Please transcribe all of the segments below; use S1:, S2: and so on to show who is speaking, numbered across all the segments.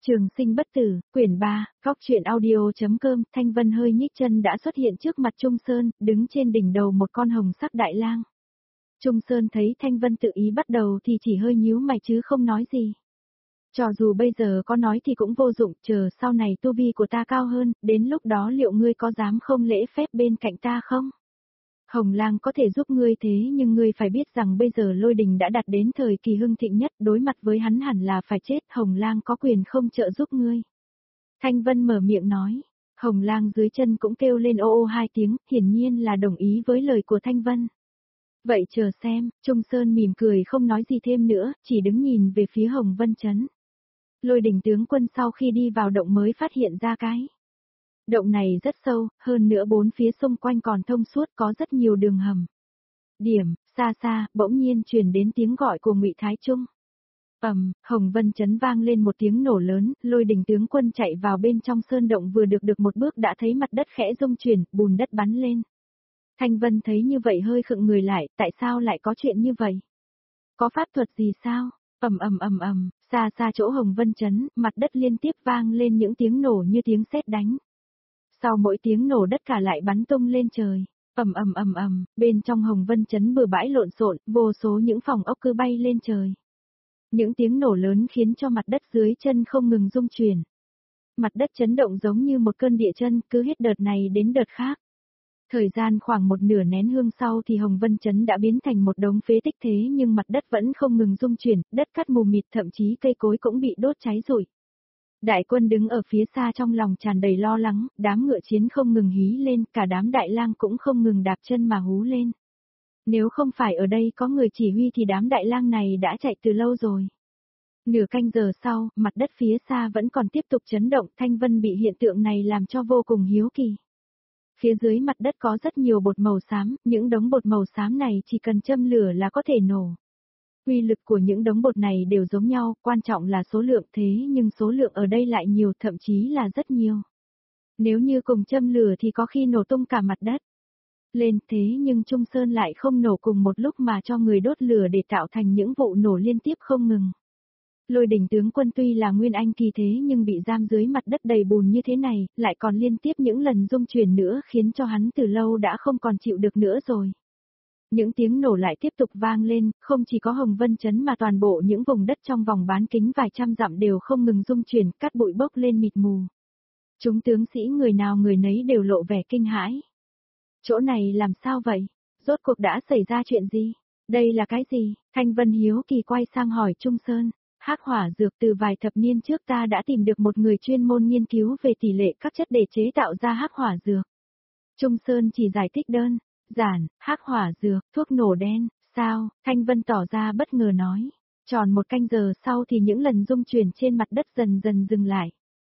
S1: Trường sinh bất tử, quyển 3, góc truyện audio.com, Thanh Vân hơi nhích chân đã xuất hiện trước mặt Trung Sơn, đứng trên đỉnh đầu một con hồng sắc đại lang. Trung Sơn thấy Thanh Vân tự ý bắt đầu thì chỉ hơi nhíu mày chứ không nói gì. Cho dù bây giờ có nói thì cũng vô dụng, chờ sau này tu vi của ta cao hơn, đến lúc đó liệu ngươi có dám không lễ phép bên cạnh ta không? Hồng Lang có thể giúp ngươi thế nhưng ngươi phải biết rằng bây giờ Lôi Đình đã đạt đến thời kỳ hưng thịnh nhất, đối mặt với hắn hẳn là phải chết, Hồng Lang có quyền không trợ giúp ngươi. Thanh Vân mở miệng nói, Hồng Lang dưới chân cũng kêu lên ô ô hai tiếng, hiển nhiên là đồng ý với lời của Thanh Vân. Vậy chờ xem, Trung Sơn mỉm cười không nói gì thêm nữa, chỉ đứng nhìn về phía Hồng Vân Trấn. Lôi Đình tướng quân sau khi đi vào động mới phát hiện ra cái. Động này rất sâu, hơn nữa bốn phía xung quanh còn thông suốt có rất nhiều đường hầm. Điểm, xa xa, bỗng nhiên truyền đến tiếng gọi của Ngụy Thái Trung. Hồng Vân Trấn vang lên một tiếng nổ lớn, Lôi Đình tướng quân chạy vào bên trong sơn động vừa được một bước đã thấy mặt đất khẽ rung chuyển, bùn đất bắn lên. Thanh Vân thấy như vậy hơi khựng người lại, tại sao lại có chuyện như vậy? Có pháp thuật gì sao? Xa xa chỗ Hồng Vân Trấn, mặt đất liên tiếp vang lên những tiếng nổ như tiếng sét đánh. Sau mỗi tiếng nổ đất cả lại bắn tung lên trời. Bên trong Hồng Vân Trấn bừa bãi lộn xộn, vô số những phòng ốc cứ bay lên trời. Những tiếng nổ lớn khiến cho mặt đất dưới chân không ngừng rung chuyển. Mặt đất chấn động giống như một cơn địa chân, cứ hết đợt này đến đợt khác. Thời gian khoảng một nửa nén hương sau thì Hồng Vân Trấn đã biến thành một đống phế tích thế nhưng mặt đất vẫn không ngừng rung chuyển, đất cát mù mịt thậm chí cây cối cũng bị đốt cháy rụi. Đại quân đứng ở phía xa trong lòng tràn đầy lo lắng, đám ngựa chiến không ngừng hí lên, cả đám đại lang cũng không ngừng đạp chân mà hú lên. Nếu không phải ở đây có người chỉ huy thì đám đại lang này đã chạy từ lâu rồi. Nửa canh giờ sau, mặt đất phía xa vẫn còn tiếp tục chấn động, Thanh Vân bị hiện tượng này làm cho vô cùng hiếu kỳ. Phía dưới mặt đất có rất nhiều bột màu xám, những đống bột màu xám này chỉ cần châm lửa là có thể nổ. Uy lực của những đống bột này đều giống nhau, quan trọng là số lượng thế nhưng số lượng ở đây lại nhiều, thậm chí là rất nhiều. Nếu như cùng châm lửa thì có khi nổ tung cả mặt đất. Lên thế nhưng Trung Sơn lại không nổ cùng một lúc mà cho người đốt lửa để tạo thành những vụ nổ liên tiếp không ngừng. Lôi Đình tướng quân tuy là nguyên anh kỳ thế nhưng bị giam dưới mặt đất đầy bùn như thế này, lại còn liên tiếp những lần rung chuyển nữa khiến cho hắn từ lâu đã không còn chịu được nữa rồi. Những tiếng nổ lại tiếp tục vang lên, không chỉ có Hồng Vân Trấn mà toàn bộ những vùng đất trong vòng bán kính vài trăm dặm đều không ngừng rung chuyển, cát bụi bốc lên mịt mù. Chúng tướng sĩ người nào người nấy đều lộ vẻ kinh hãi. Chỗ này làm sao vậy? Rốt cuộc đã xảy ra chuyện gì? Đây là cái gì? Thanh Vân hiếu kỳ quay sang hỏi Trung Sơn. Hắc hỏa dược, từ vài thập niên trước ta đã tìm được một người chuyên môn nghiên cứu về tỷ lệ các chất để chế tạo ra hắc hỏa dược. Trung Sơn chỉ giải thích đơn giản, hắc hỏa dược, thuốc nổ đen, sao? Thanh Vân tỏ ra bất ngờ nói. Tròn một canh giờ sau thì những lần rung chuyển trên mặt đất dần dần dừng lại.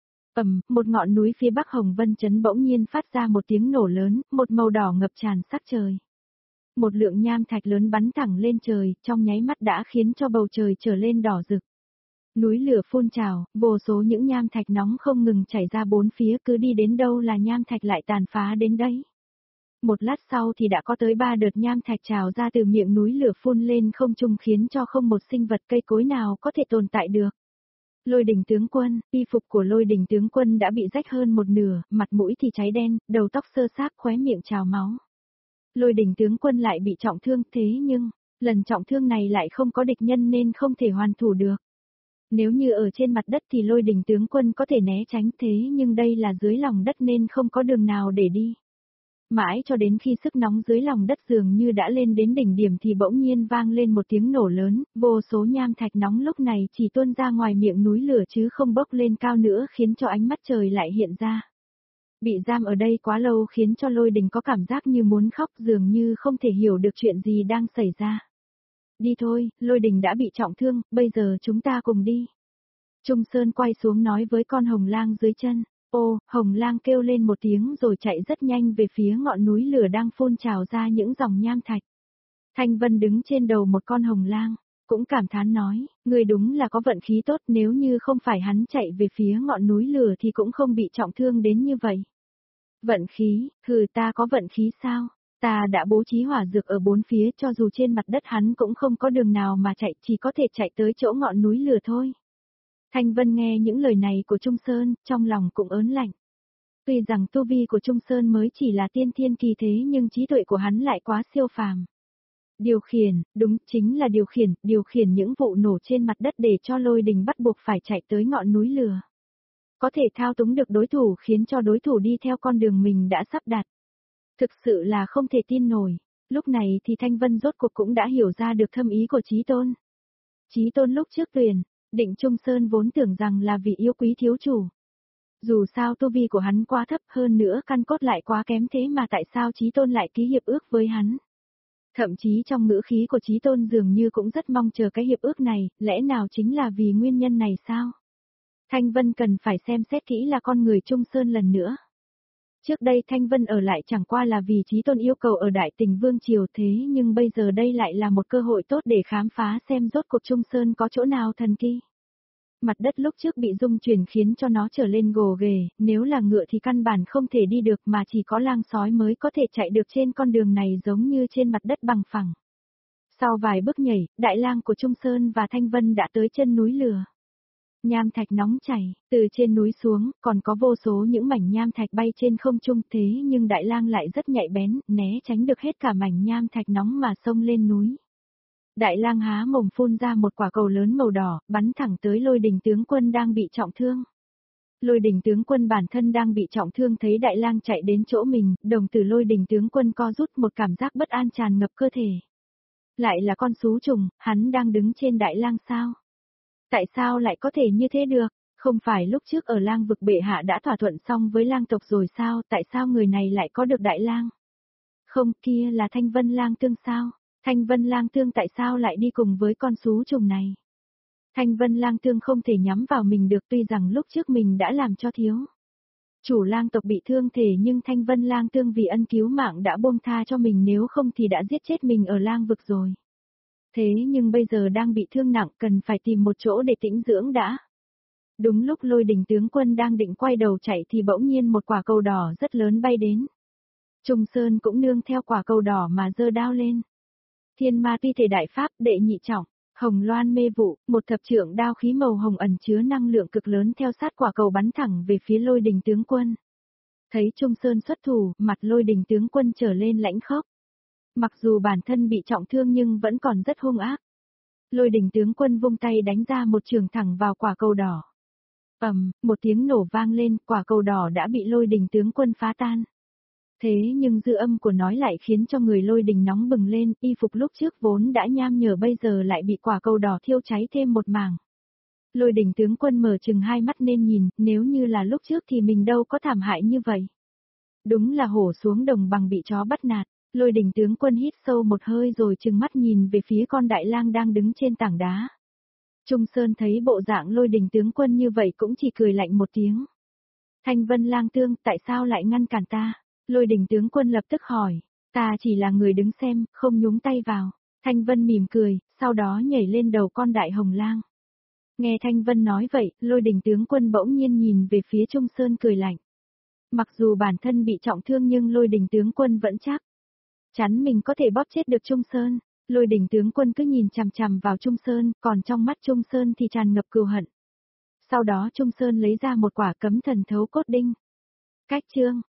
S1: Một ngọn núi phía bắc Hồng Vân Trấn bỗng nhiên phát ra một tiếng nổ lớn, một màu đỏ ngập tràn sắc trời. Một lượng nham thạch lớn bắn thẳng lên trời, trong nháy mắt đã khiến cho bầu trời trở lên đỏ rực. Núi lửa phun trào, vô số những nham thạch nóng không ngừng chảy ra bốn phía, cứ đi đến đâu là nham thạch lại tàn phá đến đấy. Một lát sau thì đã có tới 3 đợt nham thạch trào ra từ miệng núi lửa phun lên không trung khiến cho không một sinh vật cây cối nào có thể tồn tại được. Lôi Đình tướng quân, y phục của Lôi Đình tướng quân đã bị rách hơn một nửa, mặt mũi thì cháy đen, đầu tóc xơ xác, khóe miệng trào máu. Lôi Đình tướng quân lại bị trọng thương thế nhưng, lần trọng thương này lại không có địch nhân nên không thể hoàn thủ được. Nếu như ở trên mặt đất thì Lôi Đình tướng quân có thể né tránh thế nhưng đây là dưới lòng đất nên không có đường nào để đi. Mãi cho đến khi sức nóng dưới lòng đất dường như đã lên đến đỉnh điểm thì bỗng nhiên vang lên một tiếng nổ lớn, vô số nham thạch nóng lúc này chỉ tuôn ra ngoài miệng núi lửa chứ không bốc lên cao nữa khiến cho ánh mắt trời lại hiện ra. Bị giam ở đây quá lâu khiến cho Lôi Đình có cảm giác như muốn khóc dường như không thể hiểu được chuyện gì đang xảy ra. Đi thôi, Lôi Đình đã bị trọng thương, bây giờ chúng ta cùng đi. Trung Sơn quay xuống nói với con hồng lang dưới chân. Ô, hồng lang kêu lên một tiếng rồi chạy rất nhanh về phía ngọn núi lửa đang phun trào ra những dòng nham thạch. Thanh Vân đứng trên đầu một con hồng lang, cũng cảm thán nói, người đúng là có vận khí tốt, nếu như không phải hắn chạy về phía ngọn núi lửa thì cũng không bị trọng thương đến như vậy. Vận khí, ta có vận khí sao? Ta đã bố trí hỏa dược ở bốn phía cho dù trên mặt đất hắn cũng không có đường nào mà chạy, chỉ có thể chạy tới chỗ ngọn núi lửa thôi. Thanh Vân nghe những lời này của Trung Sơn, trong lòng cũng ớn lạnh. Tuy rằng tu vi của Trung Sơn mới chỉ là tiên thiên kỳ thế nhưng trí tuệ của hắn lại quá siêu phàm. Điều khiển, đúng chính là điều khiển những vụ nổ trên mặt đất để cho lôi đình bắt buộc phải chạy tới ngọn núi lửa. Có thể thao túng được đối thủ khiến cho đối thủ đi theo con đường mình đã sắp đặt. Thực sự là không thể tin nổi. Lúc này thì Thanh Vân rốt cuộc cũng đã hiểu ra được thâm ý của Chí Tôn. Chí Tôn lúc trước tuyển, định Trung Sơn vốn tưởng rằng là vì yêu quý thiếu chủ. Dù sao tu vi của hắn quá thấp hơn nữa căn cốt lại quá kém thế mà tại sao Chí Tôn lại ký hiệp ước với hắn. Thậm chí trong ngữ khí của Chí Tôn dường như cũng rất mong chờ cái hiệp ước này, lẽ nào chính là vì nguyên nhân này sao? Thanh Vân cần phải xem xét kỹ là con người Trung Sơn lần nữa. Trước đây Thanh Vân ở lại chẳng qua là vì Chí Tôn yêu cầu ở Đại Tình Vương Triều thế nhưng bây giờ đây lại là một cơ hội tốt để khám phá xem rốt cuộc Trung Sơn có chỗ nào thần kỳ. Mặt đất lúc trước bị rung chuyển khiến cho nó trở lên gồ ghề, nếu là ngựa thì căn bản không thể đi được mà chỉ có lang sói mới có thể chạy được trên con đường này giống như trên mặt đất bằng phẳng. Sau vài bước nhảy, đại lang của Trung Sơn và Thanh Vân đã tới chân núi lửa. Nham thạch nóng chảy, từ trên núi xuống, còn có vô số những mảnh nham thạch bay trên không trung thế nhưng đại lang lại rất nhạy bén, né tránh được hết cả mảnh nham thạch nóng mà xông lên núi. Đại lang há mồm phun ra một quả cầu lớn màu đỏ, bắn thẳng tới lôi đình tướng quân đang bị trọng thương. Lôi đình tướng quân bản thân đang bị trọng thương thấy đại lang chạy đến chỗ mình, đồng tử lôi đình tướng quân co rút một cảm giác bất an tràn ngập cơ thể. Lại là con sú trùng, hắn đang đứng trên đại lang sao? Tại sao lại có thể như thế được? Không phải lúc trước ở lang vực bệ hạ đã thỏa thuận xong với lang tộc rồi sao? Tại sao người này lại có được đại lang? Không, kia là Thanh Vân lang tương sao? Thanh Vân lang tương tại sao lại đi cùng với con sú trùng này? Thanh Vân lang tương không thể nhắm vào mình được tuy rằng lúc trước mình đã làm cho thiếu. Chủ lang tộc bị thương thể nhưng Thanh Vân lang tương vì ân cứu mạng đã buông tha cho mình nếu không thì đã giết chết mình ở lang vực rồi. Thế nhưng bây giờ đang bị thương nặng cần phải tìm một chỗ để tĩnh dưỡng đã. Đúng lúc lôi đình tướng quân đang định quay đầu chạy thì bỗng nhiên một quả cầu đỏ rất lớn bay đến. Trung Sơn cũng nương theo quả cầu đỏ mà giơ đao lên. Thiên ma tuy thể đại pháp đệ nhị trọng, hồng loan mê vụ, một thập trượng đao khí màu hồng ẩn chứa năng lượng cực lớn theo sát quả cầu bắn thẳng về phía lôi đình tướng quân. Thấy Trung Sơn xuất thủ, mặt lôi đình tướng quân trở lên lãnh khốc. Mặc dù bản thân bị trọng thương nhưng vẫn còn rất hung ác. Lôi đình tướng quân vung tay đánh ra một trường thẳng vào quả cầu đỏ. Một tiếng nổ vang lên, quả cầu đỏ đã bị lôi đình tướng quân phá tan. Thế nhưng dư âm của nói lại khiến cho người lôi đình nóng bừng lên, y phục lúc trước vốn đã nham nhở bây giờ lại bị quả cầu đỏ thiêu cháy thêm một mảng. Lôi đình tướng quân mở chừng hai mắt nên nhìn, nếu như là lúc trước thì mình đâu có thảm hại như vậy. Đúng là hổ xuống đồng bằng bị chó bắt nạt. Lôi đình tướng quân hít sâu một hơi rồi trừng mắt nhìn về phía con đại lang đang đứng trên tảng đá. Trung Sơn thấy bộ dạng lôi đình tướng quân như vậy cũng chỉ cười lạnh một tiếng. Thanh Vân lang tương, tại sao lại ngăn cản ta? Lôi đình tướng quân lập tức hỏi. Ta chỉ là người đứng xem, không nhúng tay vào. Thanh Vân mỉm cười, sau đó nhảy lên đầu con đại hồng lang. Nghe Thanh Vân nói vậy, lôi đình tướng quân bỗng nhiên nhìn về phía Trung Sơn cười lạnh. Mặc dù bản thân bị trọng thương nhưng lôi đình tướng quân vẫn chắc chắn mình có thể bóp chết được Trung Sơn. Lôi đình tướng quân cứ nhìn chằm chằm vào Trung Sơn, còn trong mắt Trung Sơn thì tràn ngập cừu hận. Sau đó Trung Sơn lấy ra một quả cấm thần thấu cốt đinh. Cách chương